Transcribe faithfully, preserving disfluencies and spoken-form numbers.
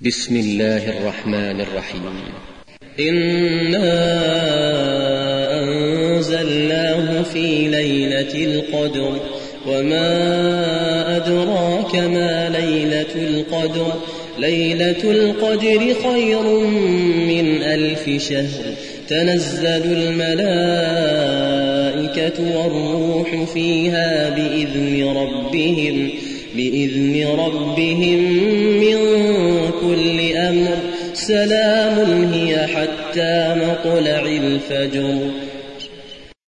بسم الله الرحمن الرحيم. إنا أنزلناه في ليلة القدر وما أدراك ما ليلة القدر ليلة القدر خير من ألف شهر تنزل الملائكة والروح فيها بإذن ربهم بإذن ربهم من كل أمر سلام هي حتى مطلع الفجر.